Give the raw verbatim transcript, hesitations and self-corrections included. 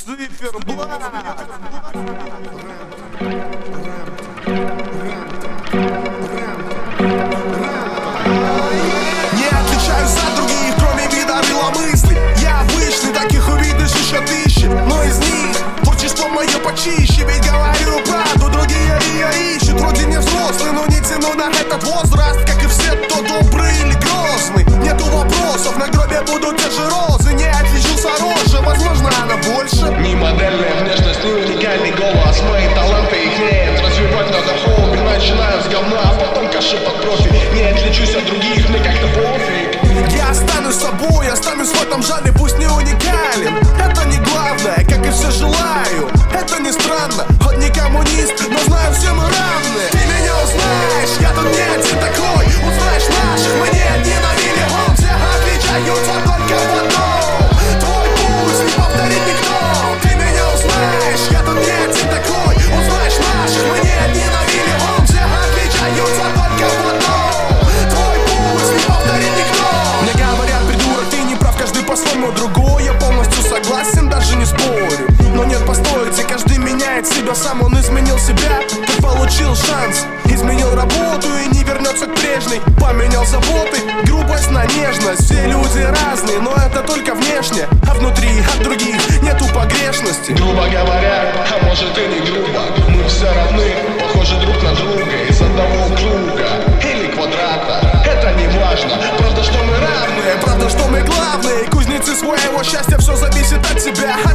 Циферблат. Не отличаюсь от других, кроме вида мысли. Я обычный, таких увидишь еще тысячи, но из них творчество мое почище. Ведь говорю правду, другие ее ищут. Вроде не взрослый, но не тяну на этот возраст. Как и все, кто добрый или грозный. Нету вопросов, на гробе будут те же розы. Не отличился рожа, возможно она больше. Не модельная внешность, не уникальный голос. Мои таланты их нет, развивать надо хобби. Начинаю с говна, а потом каши под профи. Не отличусь от других, мне как-то пофиг. Я останусь собой, останусь в этом жанре, пусть не уникален. Это не главное, как и все желаю. Это не странно, хоть не коммунист, но знаю, все мы равны. Ты меня узнаешь, я тут не один такой. Узнаешь наших, мы не одни на миллион. Все отличаются только в одном. Твой путь не повторит никто. Ты меня узнаешь, я тут не один такой. Узнаешь наших, мы не одни на миллион. Все отличаются только в одном. Твой путь не повторит никто. Мне говорят, придурок, ты не прав, каждый по-своему другой. Я полностью согласен, даже не спорю. Но нет, постойте, каждый меняет себя сам. Он изменил себя, ты получил шанс. Изменил работу и не вернется к прежней. Поменял заботы, грубость на нежность. Все люди разные, но это только внешне. А внутри от других нету погрешности. Грубо говоря, а может и не грубо, мы все равны, похожи друг на друга. Из одного круга или квадрата, это не важно. Правда, что мы равны, правда, что мы главные. Кузнецы своего счастья, все зависит от тебя.